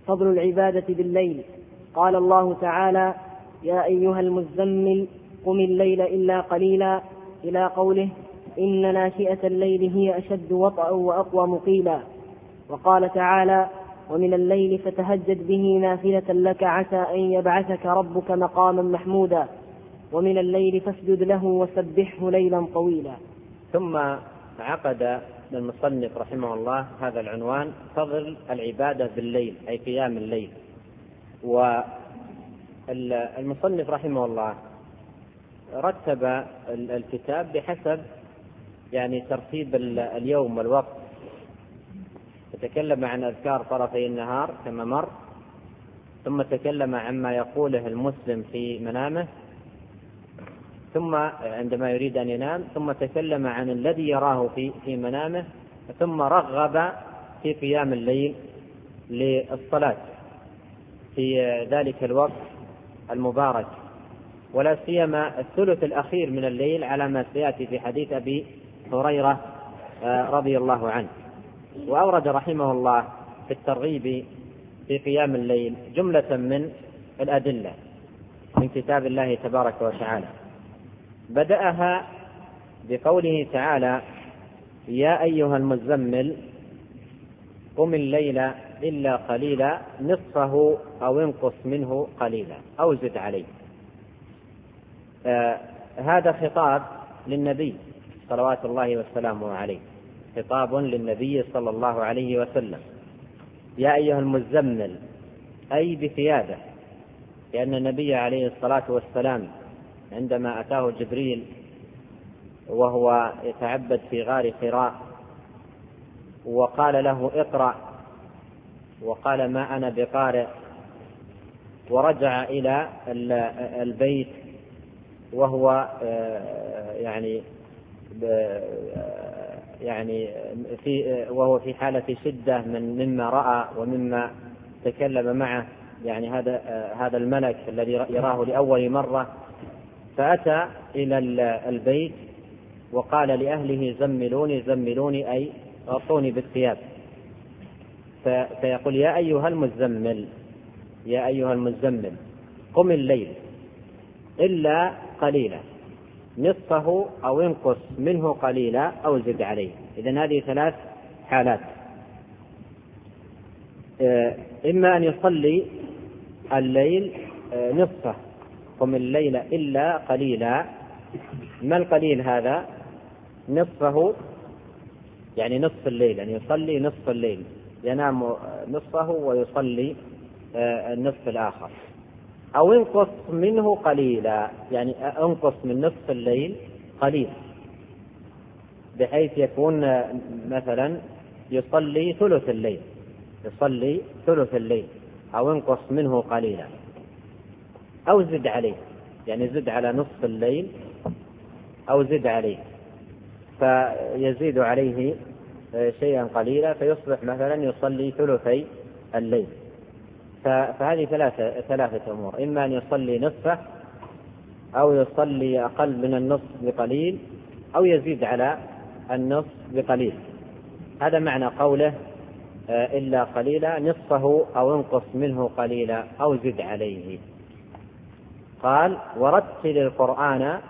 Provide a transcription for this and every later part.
فضل العبادة بالليل. قال الله تعالى: يا أيها المزمل قم الليل إلا قليلا، إلى قوله: إن ناشئة الليل هي أشد وطئا وأقوم قيلا. وقال تعالى: ومن الليل فتهجد به نافلة لك عسى أن يبعثك ربك مقاما محمودا، ومن الليل فاسجد له وسبحه ليلا طويلا. ثم عقد المصنف رحمه الله هذا العنوان: فضل العبادة بالليل، أي قيام الليل. والمصنف رحمه الله رتب الكتاب بحسب ترتيب اليوم والوقت. تكلم عن أذكار طرفي النهار كما مر، ثم تكلم عما يقوله المسلم في منامه ثم عندما يريد أن ينام، ثم تكلم عن الذي يراه في منامه، ثم رغب في قيام الليل للصلاة في ذلك الوقت المبارك، ولا سيما الثلث الأخير من الليل، على ما سيأتي في حديث أبي هريرة رضي الله عنه. وأورد رحمه الله في الترغيب في قيام الليل جملة من الأدلة من كتاب الله تبارك وتعالى. بدأها بقوله تعالى: يا أيها المزمل قم الليل إلا قليلا نصفه أو انقص منه قليلا أو زد عليه. هذا خطاب للنبي صلوات الله وسلامه عليه، خطاب للنبي صلى الله عليه وسلم. يا أيها المزمل أي بثيابه، لأن النبي عليه الصلاة والسلام عندما أتاه جبريل وهو يتعبد في غار حراء وقال له: اقرأ، وقال: ما أنا بقارئ، ورجع إلى البيت وهو وهو في حالة شدة مما رأى ومما تكلم معه هذا الملك الذي يراه لأول مرة. فأتى إلى البيت وقال لأهله: زملوني أي غطوني بالثياب. فيقول: يا أيها المزمل قم الليل إلا قليلا نصفه أو انقص منه قليلا أو زد عليه. إذن هذه ثلاث حالات: إما أن يصلي الليل نصفه، قم الليل إلا قليلا. ما القليل هذا؟ نصفه، يعني نصف الليل، يعني يصلي نصف الليل، ينام نصفه ويصلي النصف الآخر. أو انقص منه قليلا، يعني انقص من نصف الليل قليل، بحيث يكون مثلا يصلي ثلث الليل، أو انقص منه قليلا. أو زد عليه، يعني زد على نصف الليل أو زد عليه، فيزيد عليه شيئا قليلا فيصبح مثلا يصلي ثلثي الليل. فهذه ثلاثة أمور: إما أن يصلي نصفه، أو يصلي أقل من النصف بقليل، أو يزيد على النصف بقليل. هذا معنى قوله إلا قليلا، نصفه أو انقص منه قليلا أو زد عليه. قال: ورتل القرآن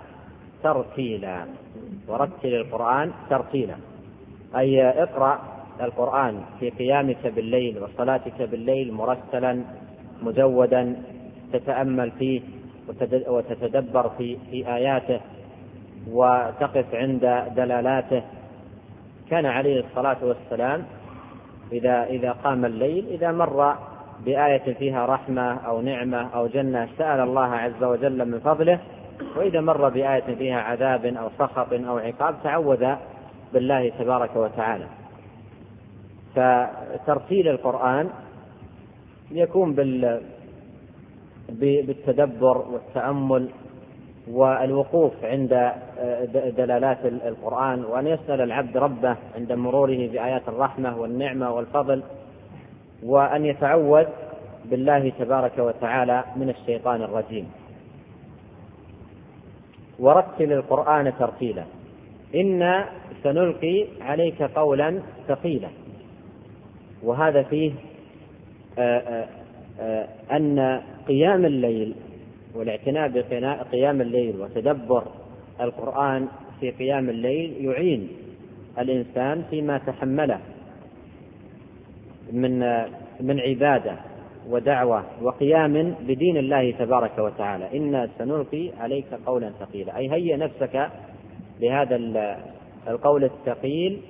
ترتيلا، أي اقرأ القرآن في قيامك بالليل وصلاتك بالليل مرتلا مجودا، تتأمل فيه وتتدبر في آياته وتقف عند دلالاته. كان عليه الصلاة والسلام إذا قام الليل، إذا مر بآية فيها رحمة أو نعمة أو جنة سأل الله عز وجل من فضله، وإذا مر بآية فيها عذاب أو سخط أو عقاب تعوذ بالله تبارك وتعالى. فترتيل القرآن يكون بالتدبر والتأمل والوقوف عند دلالات القرآن، وأن يسأل العبد ربه عند مروره بآيات الرحمة والنعمة والفضل، وأن يتعوذ بالله تبارك وتعالى من الشيطان الرجيم. ورتل القرآن ترتيلا، إنا سنلقي عليك قولا ثقيلا. وهذا فيه أن قيام الليل والاعتناء بقيام الليل وتدبر القرآن في قيام الليل يعين الإنسان فيما تحمله من عبادة ودعوة وقيام بدين الله تبارك وتعالى. إنا سنلقي عليك قولا ثقيلا، أي هيئ نفسك لهذا القول الثقيل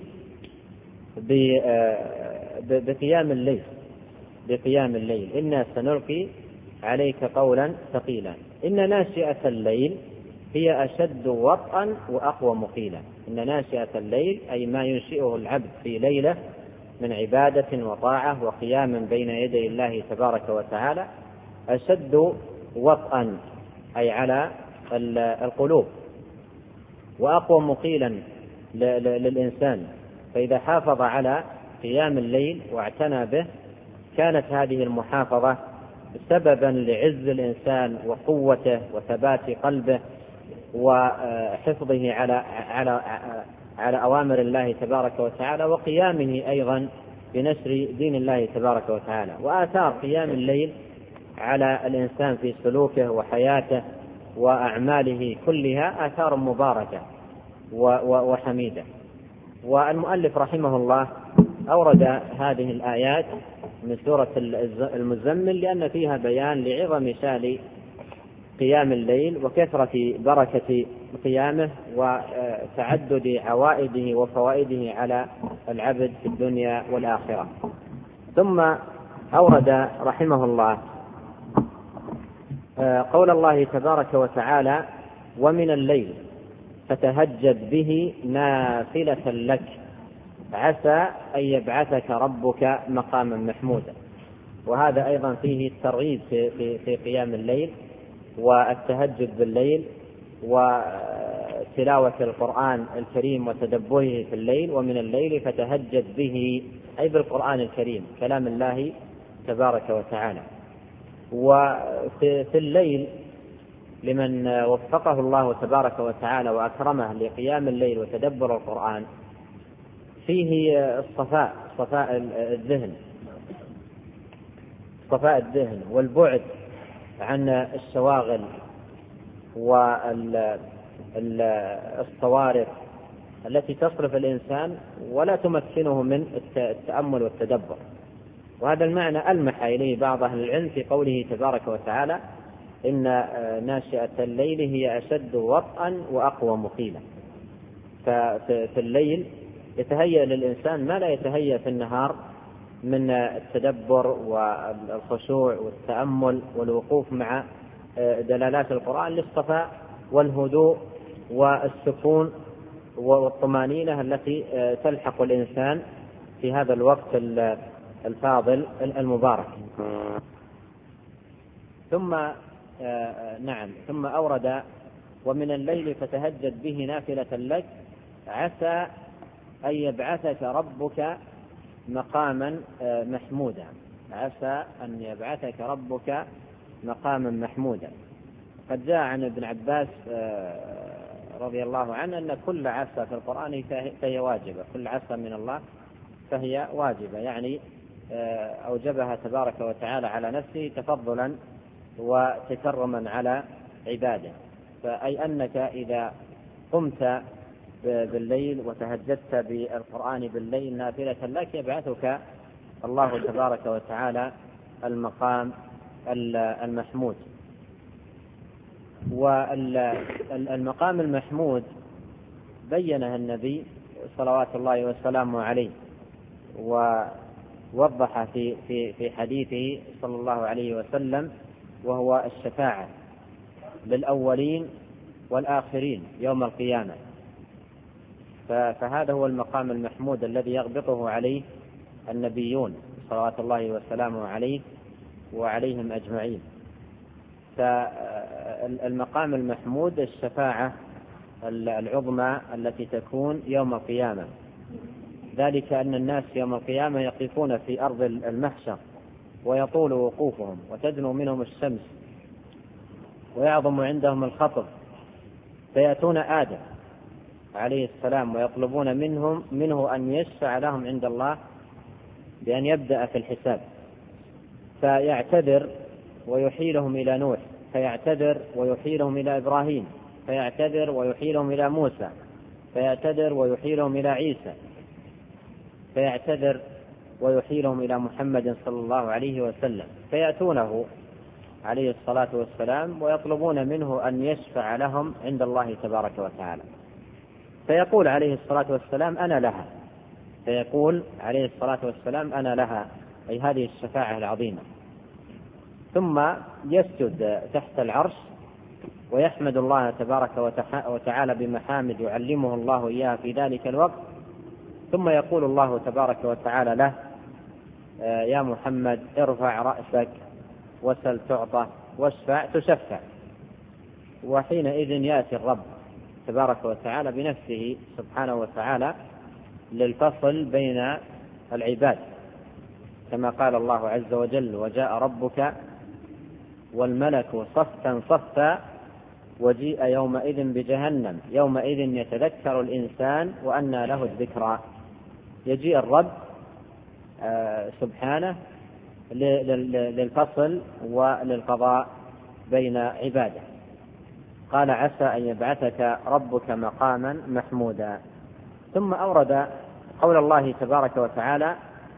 بقيام الليل. إنا سنلقي عليك قولا ثقيلا. إن ناشئة الليل هي أشد وطئا وأقوى مقيلا. إن ناشئة الليل أي ما ينشئه العبد في ليلة من عبادة وطاعة وقيام بين يدي الله تبارك وتعالى أشد وطئا أي على القلوب، وأقوى مقيلا للإنسان. فإذا حافظ على قيام الليل واعتنى به كانت هذه المحافظة سببا لعز الإنسان وقوته وثبات قلبه وحفظه على أوامر الله تبارك وتعالى وقيامه أيضا بنشر دين الله تبارك وتعالى. وآثار قيام الليل على الإنسان في سلوكه وحياته وأعماله كلها آثار مباركة وحميدة. والمؤلف رحمه الله أورد هذه الآيات من سورة المزمل لأن فيها بيان لعظم شأن قيام الليل وكثرة بركة قيامه وتعدد عوائده وفوائده على العبد في الدنيا والآخرة. ثم أورد رحمه الله قول الله تبارك وتعالى: ومن الليل فتهجد به نافلة لك عسى أن يبعثك ربك مقاما محمودا. وهذا أيضا فيه الترغيب في قيام الليل والتهجد بالليل وتلاوة القرآن الكريم وتدبره في الليل. ومن الليل فتهجد به أي بالقرآن الكريم كلام الله تبارك وتعالى. وفي الليل لمن وفقه الله تبارك وتعالى وأكرمه لقيام الليل وتدبر القرآن فيه صفاء الذهن والبعد عن الشواغل والصوارف التي تصرف الإنسان ولا تمكنه من التأمل والتدبر. وهذا المعنى ألمح إليه بعض أهل العلم في قوله تبارك وتعالى: إن ناشئة الليل هي أشد وطئا وأقوى مقيلا. ففي الليل يتهيأ للإنسان ما لا يتهيأ في النهار من التدبر والخشوع والتأمل والوقوف مع دلالات القرآن للصفاء والهدوء والسكون والطمأنينة التي تلحق الإنسان في هذا الوقت الفاضل المبارك. ثم أورد: ومن الليل فتهجد به نافلة لك عسى أن يبعثك ربك مقاما محمودا. عسى أن يبعثك ربك مقاما محمودا. قد جاء عن ابن عباس رضي الله عنه أن كل عسى في القرآن فهي واجبة، كل عسى من الله فهي واجبة، يعني أوجبها تبارك وتعالى على نفسه تفضلا وتكرما على عباده. فأي أنك إذا قمت بالليل وتهجدت بالقرآن بالليل نافلة لك يبعثك الله تبارك وتعالى المقام المحمود. والمقام المحمود بينها النبي صلوات الله وسلامه عليه ووضح في حديثه صلى الله عليه وسلم، وهو الشفاعة للأولين والآخرين يوم القيامة. فهذا هو المقام المحمود الذي يغبطه عليه النبيون صلوات الله وسلامه عليه وعليهم أجمعين. فالمقام المحمود الشفاعة العظمى التي تكون يوم القيامة، ذلك أن الناس يوم القيامة يقفون في أرض المحشر ويطول وقوفهم وتدنو منهم الشمس ويعظم عندهم الخطب، فيأتون آدم عليه السلام ويطلبون منه أن يشفع لهم عند الله بأن يبدأ في الحساب. فيعتذر ويحيلهم إلى نوح، فيعتذر ويحيلهم إلى إبراهيم، فيعتذر ويحيلهم إلى موسى، فيعتذر ويحيلهم إلى عيسى، فيعتذر ويحيلهم إلى محمد صلى الله عليه وسلم، فيأتونه عليه الصلاة والسلام ويطلبون منه أن يشفع لهم عند الله تبارك وتعالى، فيقول عليه الصلاة والسلام أنا لها، فيقول عليه الصلاة والسلام أنا لها، أي هذه الشفاعة العظيمة. ثم يسجد تحت العرش ويحمد الله تبارك وتعالى بمحامد يعلمه الله إياها في ذلك الوقت، ثم يقول الله تبارك وتعالى له يا محمد ارفع رأسك وسل تعطى واشفع تشفع. وحينئذ يأتي الرب تبارك وتعالى بنفسه سبحانه وتعالى للفصل بين العباد، كما قال الله عز وجل وجاء ربك والملك صفا صفا وجيء يومئذ بجهنم يومئذ يتذكر الإنسان وأنى له الذكرى. يجيء الرب سبحانه للفصل وللقضاء بين عباده. قال عسى أن يبعثك ربك مقاما محمودا. ثم أورد قول الله تبارك وتعالى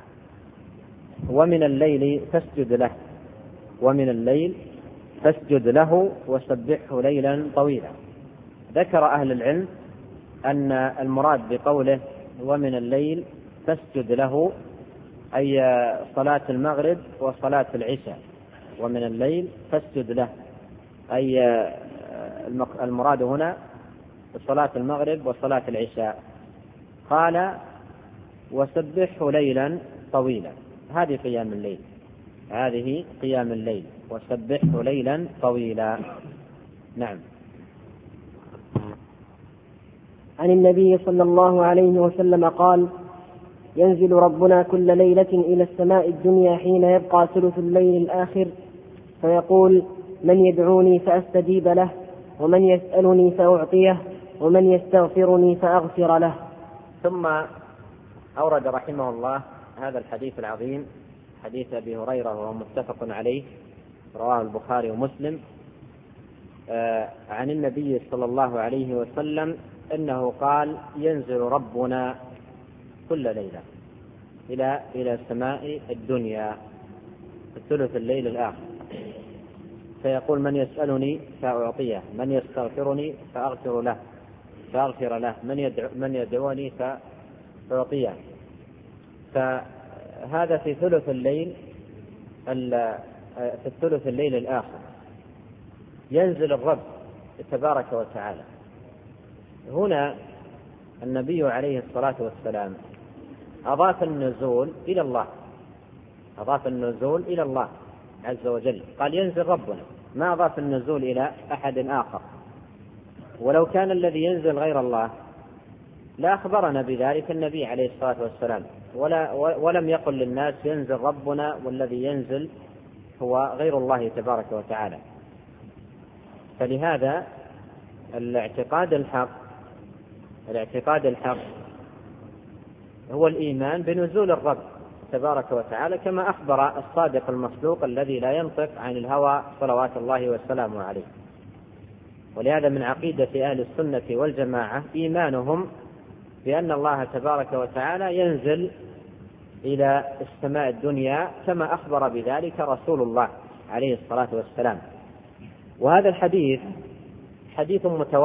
ومن الليل فاسجد له، ومن الليل فاسجد له وسبحه ليلا طويلا. ذكر أهل العلم أن المراد بقوله ومن الليل فاسجد له أي صلاة المغرب وصلاة العشاء، ومن الليل فاسجد له أي المراد هنا صلاة المغرب وصلاة العشاء. قال وسبحه ليلا طويلا، هذه قيام الليل، هذه قيام الليل، وسبحه ليلا طويلا. نعم. عن النبي صلى الله عليه وسلم قال ينزل ربنا كل ليلة إلى السماء الدنيا حين يبقى ثلث الليل الآخر فيقول من يدعوني فأستجيب له، ومن يسألني فأعطيه، ومن يستغفرني فأغفر له. ثم أورد رحمه الله هذا الحديث العظيم، حديث أبي هريرة وهو متفق عليه رواه البخاري ومسلم، عن النبي صلى الله عليه وسلم أنه قال ينزل ربنا كل ليلة إلى سماء الدنيا في ثلث الليل الآخر فيقول من يسألني فأعطيه، من يستغفرني فأغفر له، من يدعوني فأعطيه. فهذا في ثلث الليل الآخر ينزل الرب تبارك وتعالى. هنا النبي عليه الصلاة والسلام أضاف النزول إلى الله عز وجل، قال ينزل ربنا، ما أضاف النزول إلى أحد آخر. ولو كان الذي ينزل غير الله لا أخبرنا بذلك النبي عليه الصلاة والسلام، ولم يقل للناس ينزل ربنا والذي ينزل هو غير الله تبارك وتعالى. فلهذا الاعتقاد الحق هو الإيمان بنزول الرب تبارك وتعالى كما أخبر الصادق المصدوق الذي لا ينطق عن الهوى صلوات الله وسلامه عليه. ولهذا من عقيدة أهل السنة والجماعة إيمانهم بأن الله تبارك وتعالى ينزل إلى السماء الدنيا كما أخبر بذلك رسول الله عليه الصلاة والسلام. وهذا الحديث حديث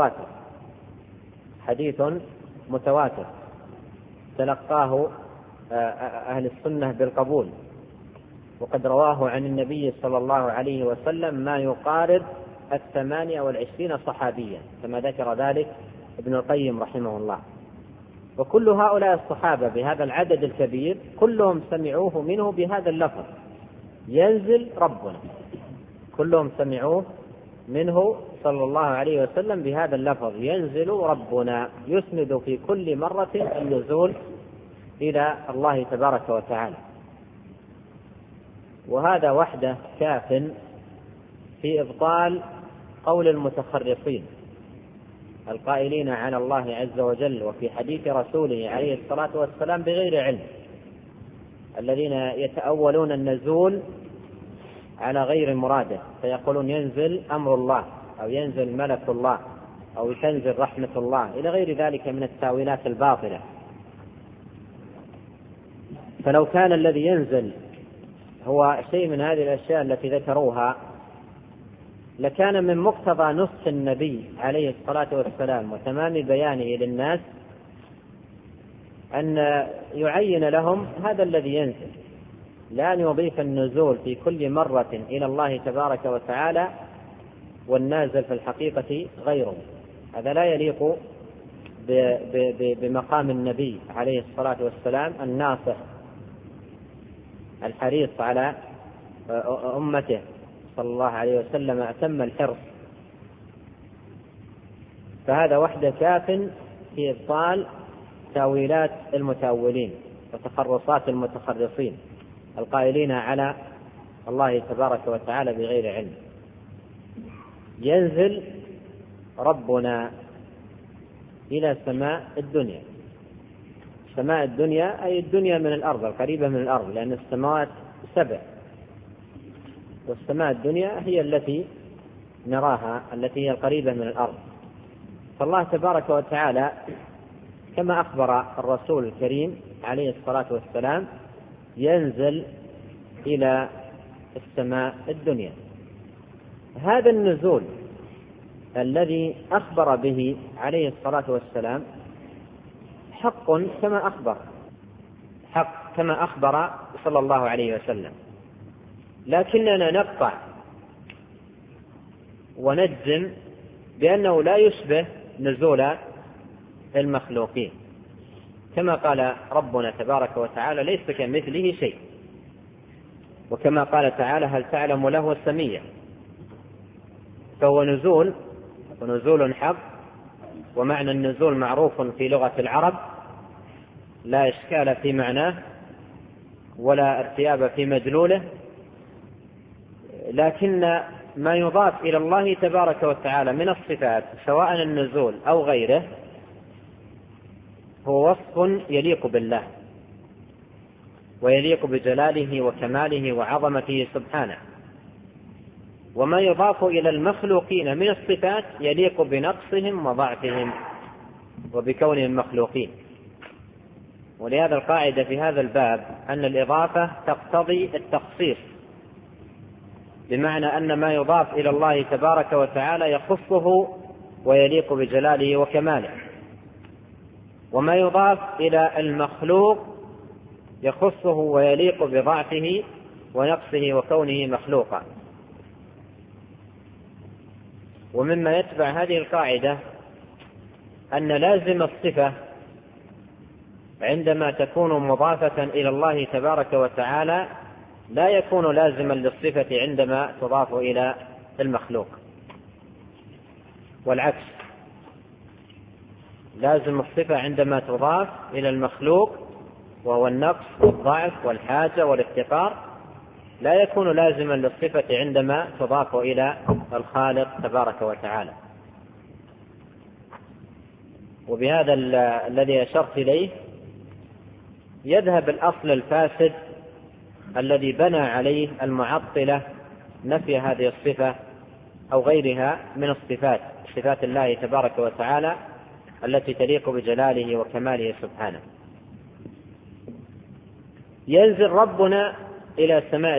متواتر تلقاه أهل السنة بالقبول، وقد رواه عن النبي صلى الله عليه وسلم ما يقارب 28 صحابيا كما ذكر ذلك ابن القيم رحمه الله. وكل هؤلاء الصحابة بهذا العدد الكبير كلهم سمعوه منه بهذا اللفظ ينزل ربنا، كلهم سمعوه منه صلى الله عليه وسلم بهذا اللفظ ينزل ربنا، يسند في كل مرة النزول إلى الله تبارك وتعالى. وهذا وحده كاف في إبطال قول المتخرصين القائلين على الله عز وجل وفي حديث رسوله عليه الصلاة والسلام بغير علم، الذين يتأولون النزول على غير مراده، فيقولون ينزل أمر الله أو ينزل ملك الله أو تنزل رحمة الله إلى غير ذلك من التأويلات الباطلة. فلو كان الذي ينزل هو شيء من هذه الأشياء التي ذكروها لكان من مقتضى نصح النبي عليه الصلاة والسلام وتمام بيانه للناس أن يعين لهم هذا الذي ينزل، لا أن يضيف النزول في كل مرة إلى الله تبارك وتعالى والنازل في الحقيقة غيره. هذا لا يليق بمقام النبي عليه الصلاة والسلام الناصح الحريص على أمته صلى الله عليه وسلم أتم الحرص. فهذا وحده كاف في إبطال تأويلات المتأولين وتخرصات المتخرصين القائلين على الله تبارك وتعالى بغير علم. ينزل ربنا إلى سماء الدنيا. سماء الدنيا أي الدنيا من الأرض القريبة من الأرض، لأن السماوات 7، والسماء الدنيا هي التي نراها التي هي القريبة من الأرض. فالله تبارك وتعالى كما أخبر الرسول الكريم عليه الصلاة والسلام ينزل إلى السماء الدنيا. هذا النزول الذي أخبر به عليه الصلاة والسلام حق كما أخبر صلى الله عليه وسلم، لكننا نقطع ونجزم بأنه لا يشبه نزول المخلوقين، كما قال ربنا تبارك وتعالى ليس كمثله شيء، وكما قال تعالى هل تعلم له سميا. فهو نزول حق، ومعنى النزول معروف في لغة العرب لا إشكال في معناه ولا ارتياب في مدلوله، لكن ما يضاف إلى الله تبارك وتعالى من الصفات سواء النزول أو غيره هو وصف يليق بالله ويليق بجلاله وكماله وعظمته سبحانه، وما يضاف إلى المخلوقين من الصفات يليق بنقصهم وضعفهم وبكونهم مخلوقين. ولهذا القاعدة في هذا الباب أن الإضافة تقتضي التخصيص، بمعنى أن ما يضاف إلى الله تبارك وتعالى يخصه ويليق بجلاله وكماله، وما يضاف إلى المخلوق يخصه ويليق بضعفه ونقصه وكونه مخلوقا. ومما يتبع هذه القاعدة أن لازم الصفة عندما تكون مضافة إلى الله تبارك وتعالى لا يكون لازما للصفة عندما تضاف إلى المخلوق، والعكس، لازم الصفة عندما تضاف إلى المخلوق وهو النقص والضعف والحاجة والافتقار لا يكون لازما للصفة عندما تضاف إلى الخالق تبارك وتعالى. وبهذا الذي أشرت إليه يذهب الأصل الفاسد الذي بنى عليه المعطلة نفي هذه الصفة أو غيرها من صفات الله تبارك وتعالى التي تليق بجلاله وكماله سبحانه. ينزل ربنا إلى سماء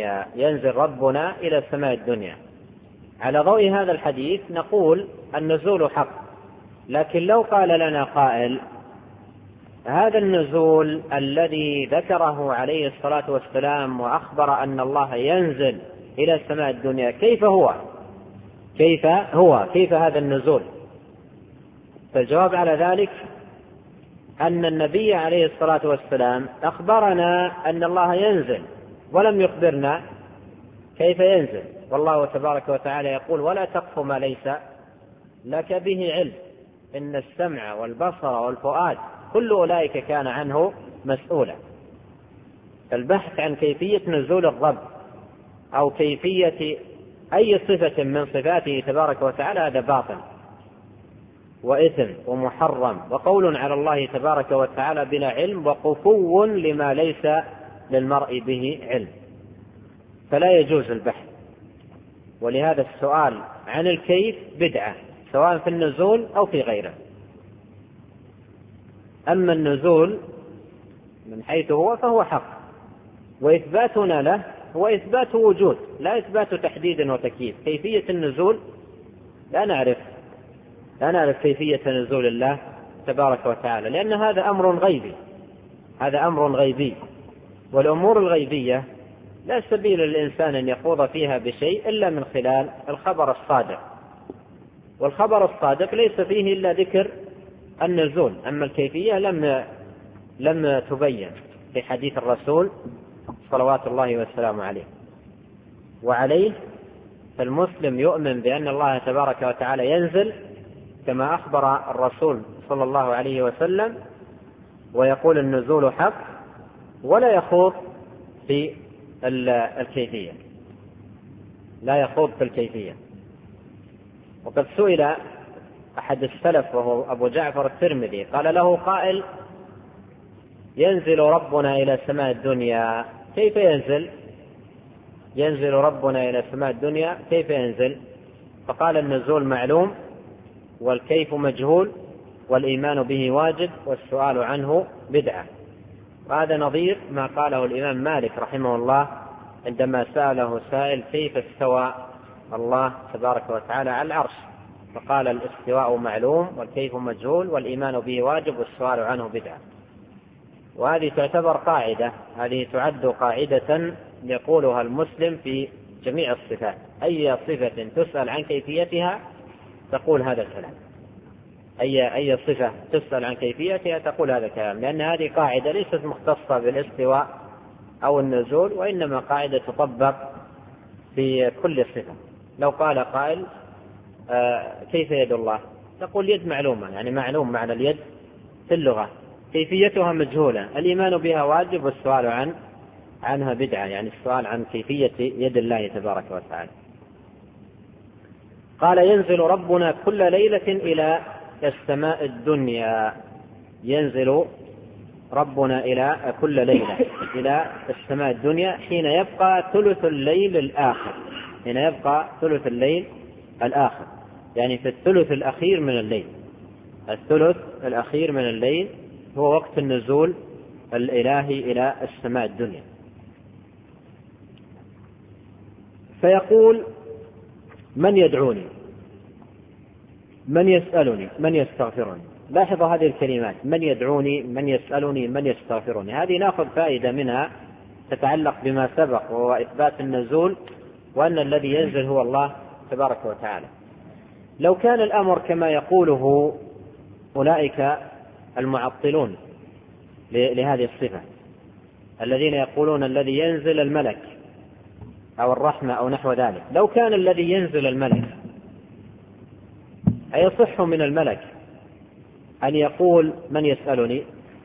الدنيا. على ضوء هذا الحديث نقول النزول حق، لكن لو قال لنا قائل هذا النزول الذي ذكره عليه الصلاة والسلام وأخبر أن الله ينزل إلى سماء الدنيا كيف هذا النزول؟ فالجواب على ذلك أن النبي عليه الصلاة والسلام أخبرنا أن الله ينزل ولم يخبرنا كيف ينزل، والله تبارك وتعالى يقول ولا تقف ما ليس لك به علم إن السمع والبصر والفؤاد كل أولئك كان عنه مسؤولا. البحث عن كيفية نزول الرب أو كيفية أي صفة من صفاته تبارك وتعالى هذا باطل وإثم ومحرم وقول على الله تبارك وتعالى بلا علم وقفو لما ليس للمرء به علم. فلا يجوز البحث. ولهذا السؤال عن الكيف بدعة، سواء في النزول أو في غيره. أما النزول من حيث هو فهو حق، وإثباتنا له هو إثبات وجود، لا إثبات تحديد وتكييف. كيفية النزول لا نعرف كيفية نزول الله تبارك وتعالى، لأن هذا أمر غيبي، هذا أمر غيبي. والأمور الغيبية لا سبيل للإنسان أن يخوض فيها بشيء إلا من خلال الخبر الصادق، والخبر الصادق ليس فيه إلا ذكر النزول. أما الكيفية لم تبين في حديث الرسول صلوات الله والسلام عليه. وعليه فالمسلم يؤمن بأن الله تبارك وتعالى ينزل كما أخبر الرسول صلى الله عليه وسلم، ويقول النزول حق، ولا يخوض في الكيفية، لا يخوض في الكيفية. وقد سئل أحد السلف وهو أبو جعفر الترمذي، قال له قائل: ينزل ربنا إلى سماء الدنيا، كيف ينزل؟ ينزل ربنا إلى سماء الدنيا كيف ينزل؟ فقال: النزول معلوم، والكيف مجهول، والإيمان به واجب، والسؤال عنه بدعة. وهذا نظير ما قاله الإمام مالك رحمه الله عندما سأله سائل: كيف استوى الله تبارك وتعالى على العرش؟ فقال: الاستواء معلوم، والكيف مجهول، والإيمان به واجب، والسؤال عنه بدعة. وهذه تعتبر قاعدة، هذه تعد قاعدة يقولها المسلم في جميع الصفات. أي صفة تسأل عن كيفيتها تقول هذا الكلام، أي صفة تسأل عن كيفيتها تقول هذا الكلام، لأن هذه قاعدة ليست مختصة بالاستواء أو النزول، وإنما قاعدة تطبق في كل صفة. لو قال قائل: كيف يد الله؟ تقول: يد معلومة، يعني معلوم معنى اليد في اللغة، كيفيتها مجهولة، الإيمان بها واجب، والسؤال عنها بدعة، يعني السؤال عن كيفية يد الله تبارك وتعالى. قال: ينزل ربنا كل ليلة إلى السماء الدنيا. ينزل ربنا إلى كل ليلة إلى السماء الدنيا حين يبقى ثلث الليل الآخر، حين يبقى ثلث الليل الآخر، يعني في الثلث الأخير من الليل. الثلث الأخير من الليل هو وقت النزول الإلهي إلى السماء الدنيا. فيقول: من يدعوني؟ من يسألني؟ من يستغفرني؟ لاحظوا هذه الكلمات: من يدعوني، من يسألني، من يستغفرني. هذه نأخذ فائدة منها تتعلق بما سبق، وهو إثبات النزول، وأن الذي ينزل هو الله تبارك وتعالى. لو كان الأمر كما يقوله أولئك المعطلون لهذه الصفة، الذين يقولون الذي ينزل الملك أو الرحمة أو نحو ذلك، لو كان الذي ينزل الملك، أيصح من الملك أن يقول: من يسألني،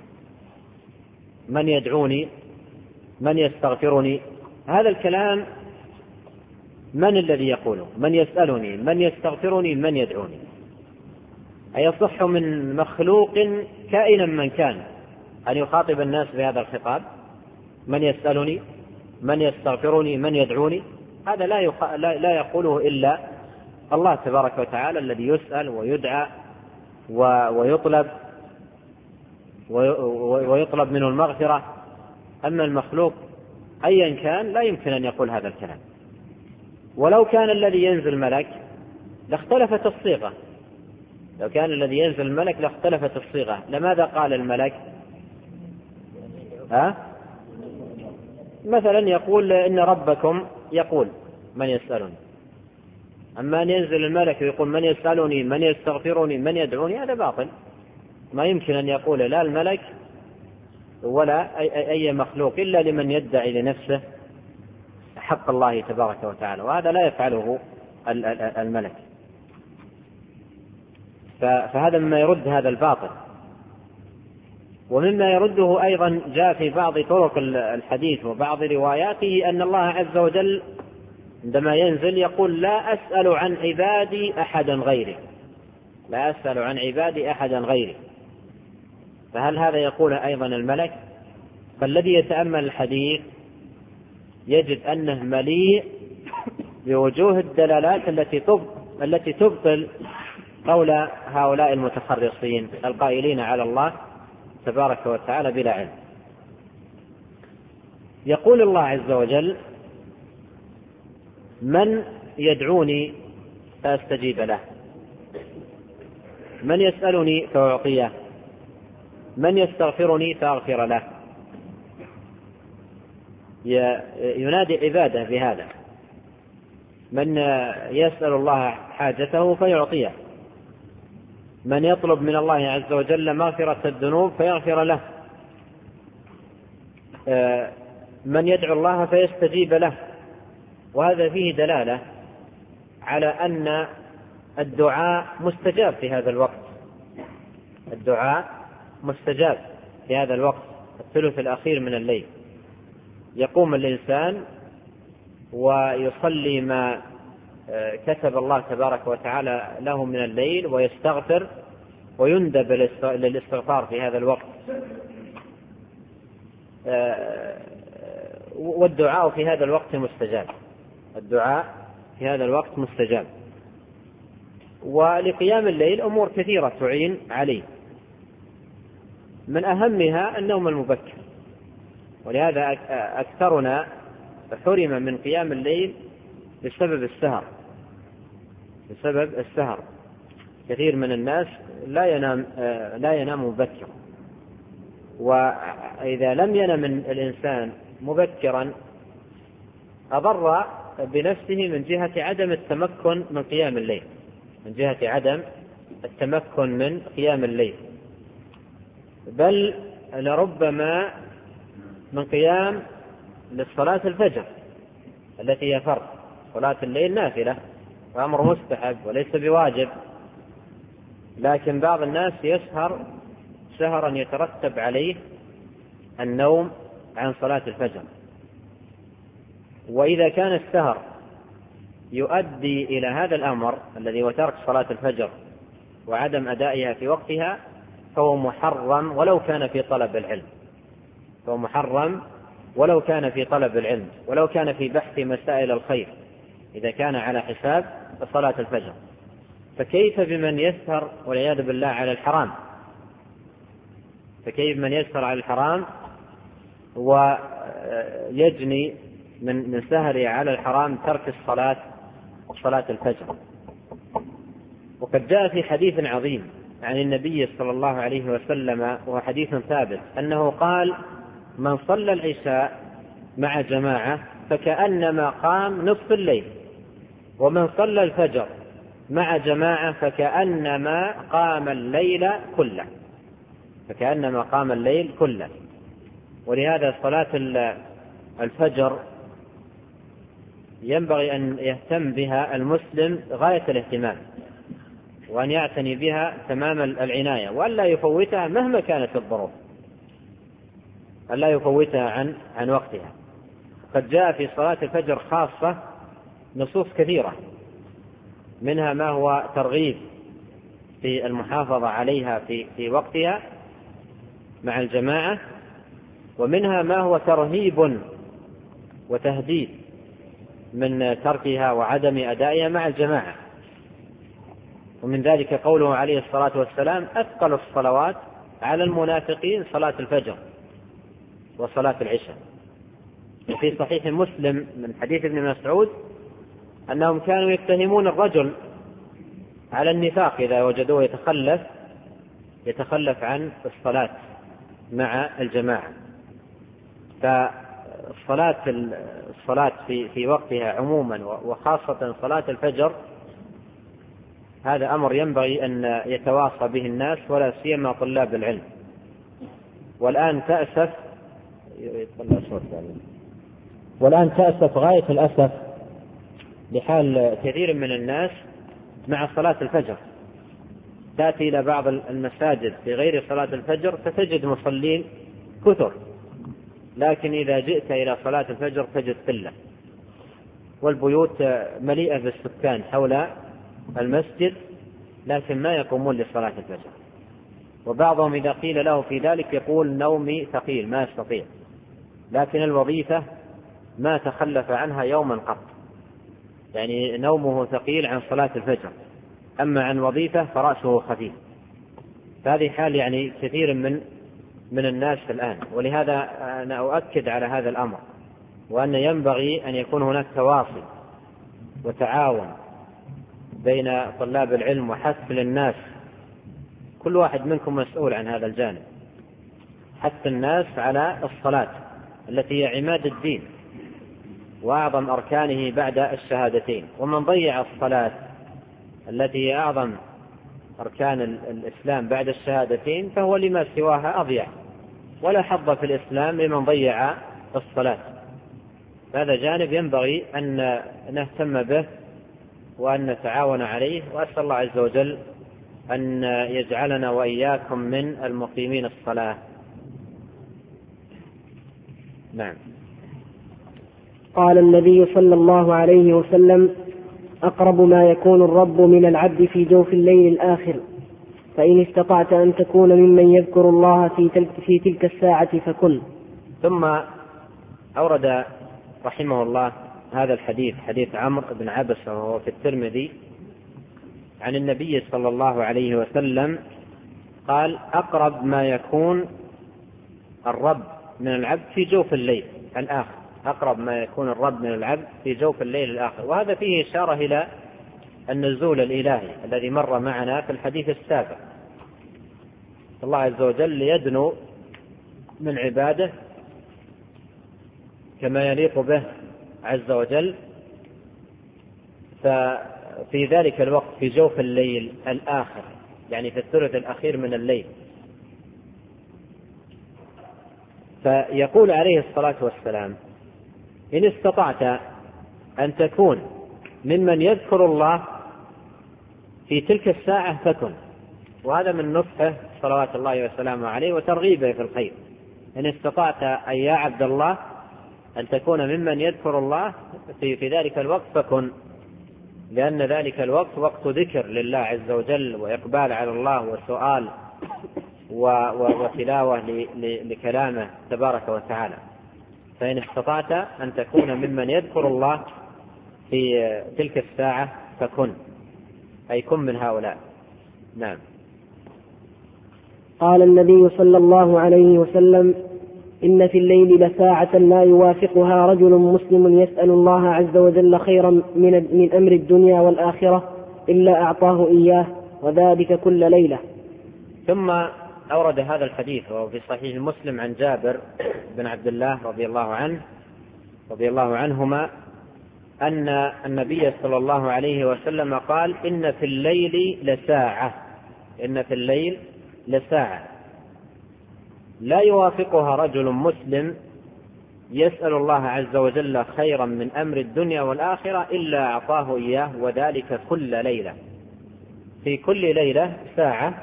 من يدعوني، من يستغفرني؟ هذا الكلام من الذي يقوله؟ من يسألني، من يستغفرني، من يدعوني؟ أيصح من مخلوق كائنا من كان أن يخاطب الناس بهذا الخطاب؟ من يسألني، من يستغفرني، من يدعوني؟ هذا لا يقوله إلا الله تبارك وتعالى، الذي يسأل ويدعى ويطلب منه المغفرة. أما المخلوق أيا كان لا يمكن أن يقول هذا الكلام. ولو كان الذي ينزل ملك لاختلفت الصيغة، لو كان الذي ينزل الملك لاختلفت الصيغة. لماذا قال الملك؟ مثلا يقول: إن ربكم يقول: من يسألني. أما أن ينزل الملك ويقول: من يسألني، من يستغفرني، من يدعوني، هذا باطل. ما يمكن أن يقول لا الملك ولا أي مخلوق إلا لمن يدعي لنفسه حق الله تبارك وتعالى، وهذا لا يفعله الملك. فهذا مما يرد هذا الباطل. ومما يرده أيضا جاء في بعض طرق الحديث وبعض رواياته أن الله عز وجل عندما ينزل يقول: لا أسأل عن عبادي أحدا غيري، لا أسأل عن عبادي أحدا غيري. فهل هذا يقول أيضا الملك؟ فالذي يتأمل الحديث يجد أنه مليء بوجوه الدلالات التي تبطل قول هؤلاء المتخرصين القائلين على الله تبارك وتعالى بلا علم. يقول الله عز وجل: من يدعوني فأستجيب له، من يسألني فأعطيه، من يستغفرني فأغفر له. ينادي عباده بهذا: من يسأل الله حاجته فيعطيه، من يطلب من الله عز وجل مغفرة الذنوب فيغفر له، من يدعو الله فيستجيب له. وهذا فيه دلالة على أن الدعاء مستجاب في هذا الوقت. الدعاء مستجاب في هذا الوقت، الثلث الأخير من الليل، يقوم الإنسان ويصلي ما كتب الله تبارك وتعالى له من الليل ويستغفر ويندب للاستغفار في هذا الوقت. والدعاء في هذا الوقت مستجاب، الدعاء في هذا الوقت مستجاب. ولقيام الليل أمور كثيرة تعين عليه، من أهمها النوم المبكر، ولهذا أكثرنا حرم من قيام الليل بسبب السهر. كثير من الناس لا ينام مبكرا، وإذا لم ينم الإنسان مبكرا أضر بنفسه من جهة عدم التمكن من قيام الليل، بل لربما من قيام للصلاة الفجر التي هي فرض. صلاة الليل نافلة وأمر مستحب وليس بواجب، لكن بعض الناس يسهر سهرا يترتب عليه النوم عن صلاة الفجر. وإذا كان السهر يؤدي إلى هذا الأمر الذي هو ترك صلاة الفجر وعدم أدائها في وقتها، فهو محرم ولو كان في طلب العلم، ولو كان في بحث مسائل الخير، إذا كان على حساب صلاة الفجر. فكيف بمن يسهر والعياذ بالله على الحرام؟ ويجني من سهره على الحرام ترك صلاة الفجر. وقد جاء في حديث عظيم عن النبي صلى الله عليه وسلم، وهو حديث ثابت، أنه قال: من صلى العشاء مع جماعة فكأنما قام نصف الليل، ومن صلى الفجر مع جماعة فكأنما قام الليل كله. ولهذا صلاة الفجر ينبغي أن يهتم بها المسلم غاية الاهتمام، وأن يعتني بها تمام العناية، وأن لا يفوتها مهما كانت الظروف، أن لا يفوتها عن وقتها. قد جاء في صلاة الفجر خاصة نصوص كثيرة، منها ما هو ترغيب في المحافظة عليها في وقتها مع الجماعة، ومنها ما هو ترهيب وتهديد من تركها وعدم أدائها مع الجماعة. ومن ذلك قوله عليه الصلاة والسلام: أثقل الصلوات على المنافقين صلاة الفجر وصلاة العشاء. في صحيح مسلم من حديث ابن مسعود أنهم كانوا يتهمون الرجل على النفاق إذا وجدوه يتخلف عن الصلاة مع الجماعة. فالصلاة في وقتها عموما وخاصة صلاة الفجر هذا أمر ينبغي أن يتواصى به الناس، ولا سيما طلاب العلم. والآن تأسف غاية الأسف لحال كثير من الناس مع صلاة الفجر. تأتي إلى بعض المساجد في غير صلاة الفجر فتجد مصلين كثر، لكن إذا جئت إلى صلاة الفجر تجد قلة، والبيوت مليئة بالسكان حول المسجد لكن ما يقومون لصلاة الفجر. وبعضهم إذا قيل له في ذلك يقول: نومي ثقيل ما أستطيع. لكن الوظيفة ما تخلف عنها يوما قط، يعني نومه ثقيل عن صلاة الفجر، أما عن وظيفة فرأسه خفيف. فهذه حال يعني كثير من الناس الآن، ولهذا أنا أؤكد على هذا الأمر، وأن ينبغي أن يكون هناك تواصل وتعاون بين طلاب العلم وحث للناس. كل واحد منكم مسؤول عن هذا الجانب، حث الناس على الصلاة التي هي عماد الدين وأعظم أركانه بعد الشهادتين. ومن ضيع الصلاة التي هي أعظم أركان الإسلام بعد الشهادتين فهو لما سواها أضيع، ولا حظ في الإسلام لمن ضيع الصلاة. هذا جانب ينبغي أن نهتم به وأن نتعاون عليه، وأسأل الله عز وجل أن يجعلنا وإياكم من المقيمين الصلاة. نعم. قال النبي صلى الله عليه وسلم: أقرب ما يكون الرب من العبد في جوف الليل الآخر، فإن استطعت أن تكون ممن يذكر الله في تلك الساعة فكن. ثم أورد رحمه الله هذا الحديث، حديث عمرو بن عبسة وهو في الترمذي، عن النبي صلى الله عليه وسلم قال: أقرب ما يكون الرب من العبد في جوف الليل الآخر. أقرب ما يكون الرب من العبد في جوف الليل الآخر، وهذا فيه إشارة إلى النزول الإلهي الذي مر معنا في الحديث السابق. الله عز وجل يدنو من عباده كما يليق به عز وجل، ففي ذلك الوقت في جوف الليل الآخر، يعني في الثلث الأخير من الليل. فيقول عليه الصلاة والسلام: إن استطعت أن تكون ممن يذكر الله في تلك الساعة فكن. وهذا من نصحه صلوات الله وسلامه عليه وترغيبه في الخير. إن استطعت أي يا عبد الله أن تكون ممن يذكر الله في ذلك الوقت فكن، لأن ذلك الوقت وقت ذكر لله عز وجل وإقبال على الله وسؤال وتلاوة لكلامه تبارك وتعالى. فإن استطعت أن تكون ممن يذكر الله في تلك الساعة فكن، أي كن من هؤلاء. نعم. قال النبي صلى الله عليه وسلم: إن في الليل لساعة لا يوافقها رجل مسلم يسأل الله عز وجل خيرا من أمر الدنيا والآخرة إلا أعطاه إياه، وذلك كل ليلة. ثم أورد هذا الحديث وهو في صحيح مسلم عن جابر بن عبد الله رضي الله عنهما أن النبي صلى الله عليه وسلم قال: إن في الليل لساعة، إن في الليل لساعة لا يوافقها رجل مسلم يسأل الله عز وجل خيرا من أمر الدنيا والآخرة إلا أعطاه إياه، وذلك كل ليلة. في كل ليلة ساعة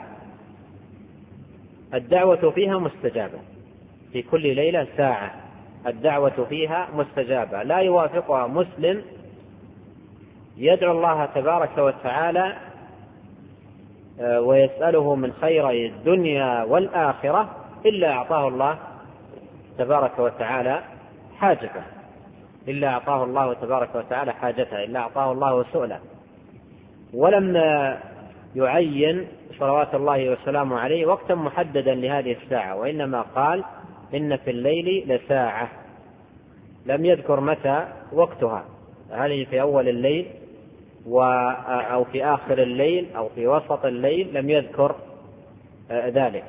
الدعوة فيها مستجابة، في كل ليلة ساعة الدعوة فيها مستجابة لا يوافقها مسلم يدعو الله تبارك وتعالى ويسأله من خيري الدنيا والآخرة إلا أعطاه الله تبارك وتعالى حاجته، إلا أعطاه الله تبارك وتعالى حاجته، إلا أعطاه الله سؤله. ولم يعين صلوات الله وسلامه عليه وقتا محددا لهذه الساعة، وإنما قال: إن في الليل لساعة، لم يذكر متى وقتها، هل في أول الليل أو في آخر الليل أو في وسط الليل، لم يذكر ذلك.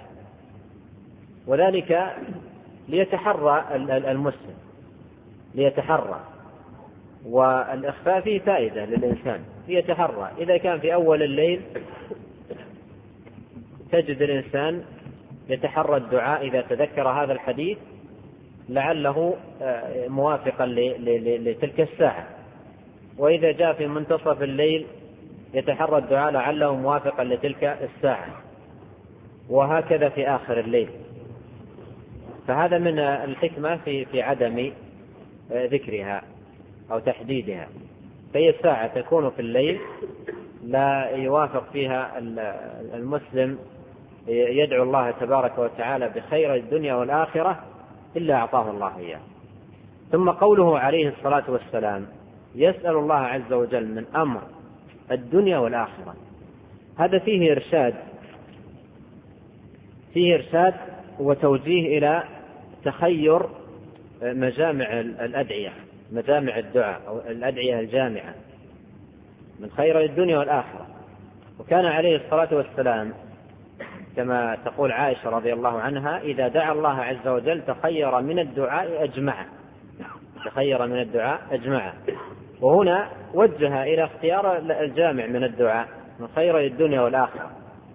وذلك ليتحرى المسلم، ليتحرى، والإخفاء فيه فائدة للإنسان، ليتحرى. إذا كان في أول الليل تجد الإنسان يتحرى الدعاء إذا تذكر هذا الحديث لعله موافقا لتلك الساعة، وإذا جاء في منتصف الليل يتحرى الدعاء لعله موافقا لتلك الساعة، وهكذا في آخر الليل. فهذا من الحكمة في عدم ذكرها أو تحديدها. فهي ساعة تكون في الليل لا يوافق فيها المسلم يدعو الله تبارك وتعالى بخير الدنيا والآخرة إلا أعطاه الله إياه. ثم قوله عليه الصلاة والسلام يسأل الله عز وجل من أمر الدنيا والآخرة، هذا فيه إرشاد وتوجيه إلى تخير مجامع الأدعية، مجامع الدعاء أو الأدعية الجامعة من خير الدنيا والآخرة. وكان عليه الصلاة والسلام كما تقول عائشة رضي الله عنها إذا دعا الله عز وجل تخير من الدعاء أجمعه، وهنا وجه إلى اختيار الجامع من الدعاء من خير الدنيا والآخرة.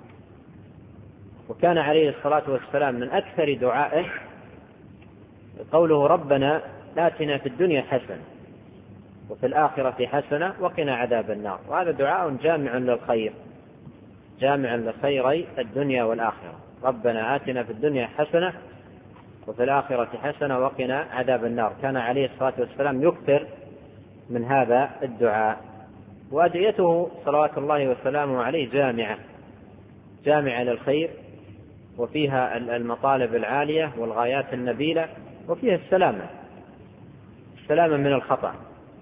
وكان عليه الصلاة والسلام من أكثر دعائه قوله ربنا آتنا في الدنيا حسنة وفي الآخرة حسنة وقنا عذاب النار، وهذا دعاء جامع للخير، جامع لخيري الدنيا والآخرة. ربنا آتنا في الدنيا حسنة وفي الآخرة حسنة وقنا عذاب النار. كان عليه الصلاة والسلام يكثر من هذا الدعاء، وأدعيته صلوات الله وسلامه عليه جامعة للخير، وفيها المطالب العالية والغايات النبيلة، وفيها السلامة من الخطأ.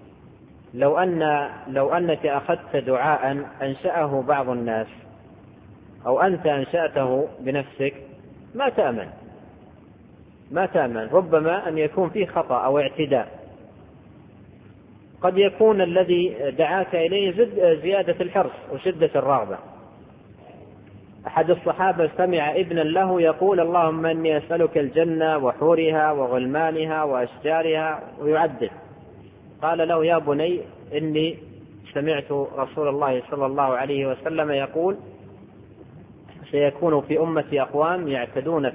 لو أنك أخذت دعاء أنشأه بعض الناس أو أنت أنشأته بنفسك ما تأمن، ربما أن يكون فيه خطأ أو اعتداء، قد يكون الذي دعاك إليه زيادة الحرص وشدة الرغبة. أحد الصحابة سمع ابنا له يقول اللهم إني أسألك الجنة وحورها وغلمانها وأشجارها ويعدد، قال له يا بني إني سمعت رسول الله صلى الله عليه وسلم يقول سيكون في أمتي أقوام يعتدون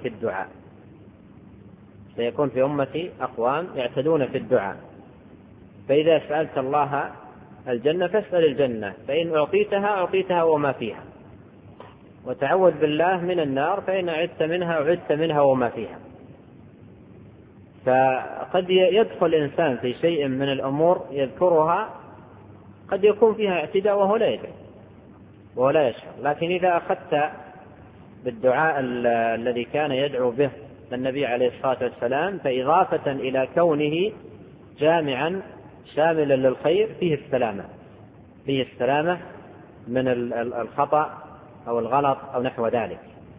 في الدعاء، فإذا سألت الله الجنة فاسأل الجنة، فإن أعطيتها وما فيها، وتعوذ بالله من النار فإن أعدت منها وما فيها. فقد يدخل الإنسان في شيء من الأمور يذكرها قد يكون فيها اعتداء وهو لا يشعر، لكن إذا أخذت بالدعاء الذي كان يدعو به النبي عليه الصلاة والسلام، فإضافة إلى كونه جامعا شاملا للخير فيه السلامة من الخطأ أو الغلط أو نحو ذلك.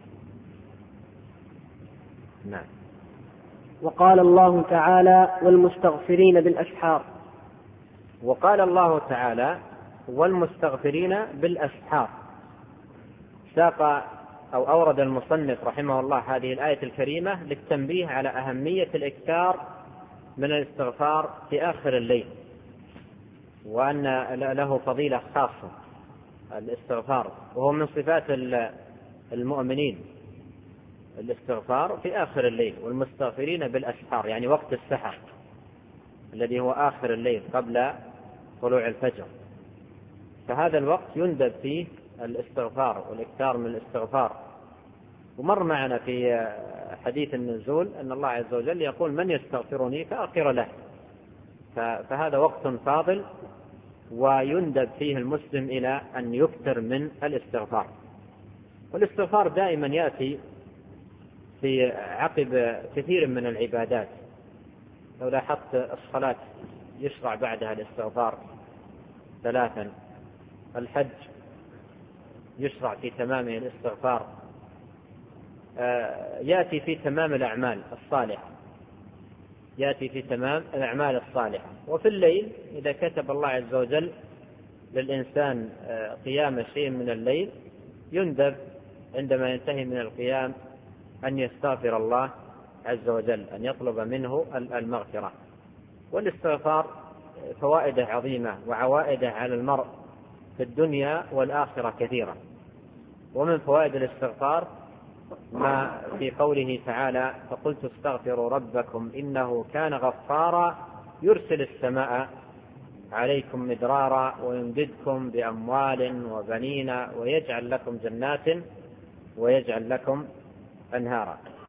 نعم. وقال الله تعالى والمستغفرين بالأسحار. وقال الله تعالى والمستغفرين بالأسحار. ساق أو أورد المصنف رحمه الله هذه الآية الكريمة للتنبيه على أهمية الإكثار من الاستغفار في آخر الليل، وأن له فضيلة خاصة الاستغفار، وهو من صفات المؤمنين الاستغفار في آخر الليل. والمستغفرين بالأسحار يعني وقت السحر الذي هو آخر الليل قبل طلوع الفجر، فهذا الوقت يندب فيه الاستغفار والإكثار من الاستغفار. ومر معنا في حديث النزول أن الله عز وجل يقول من يستغفرني فأغفر له، فهذا وقت فاضل ويندب فيه المسلم إلى أن يكثر من الاستغفار. والاستغفار دائما يأتي في عقب كثير من العبادات، لو لاحظت الصلاة يشرع بعدها الاستغفار 3، الحج يشرع في تمامه الاستغفار، يأتي في تمام الأعمال الصالحة، وفي الليل إذا كتب الله عز وجل للإنسان قيام شيء من الليل يندب عندما ينتهي من القيام أن يستغفر الله عز وجل، أن يطلب منه المغفرة. والاستغفار فوائده عظيمة وعوائده على المرء في الدنيا والآخرة كثيرة. ومن فوائد الاستغفار ما في قوله تعالى فقلت استغفروا ربكم إنه كان غفارا يرسل السماء عليكم مدرارا ويمددكم بأموال وبنين ويجعل لكم جنات ويجعل لكم أنهارا.